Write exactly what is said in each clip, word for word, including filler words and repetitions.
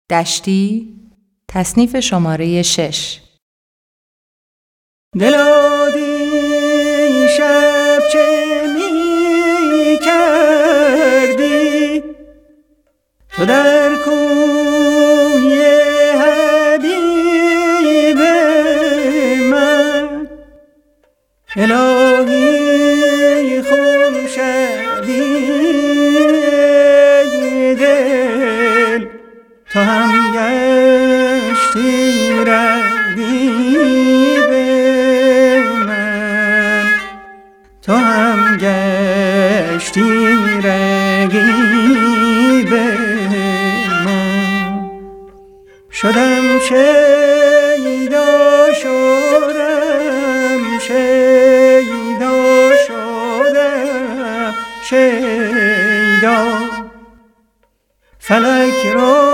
دشتی، تصنیف شماره شش. دلا دیشب چه می کردی تو در کوی حبیب من؟ الهی خون شدی دل تو هم گشتی رقیب من، تو هم گشتی رقیب من. شدم شیدا شدم شیدا شدم شیدا، فلک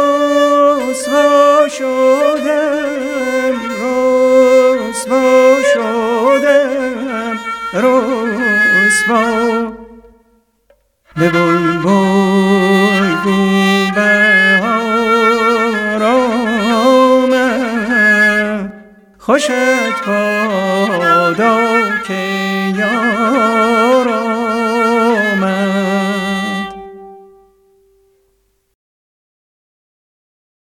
رسوا شدم رسوا شدم رسوا. به بلبل گو بهار آمد، خوشت بادا که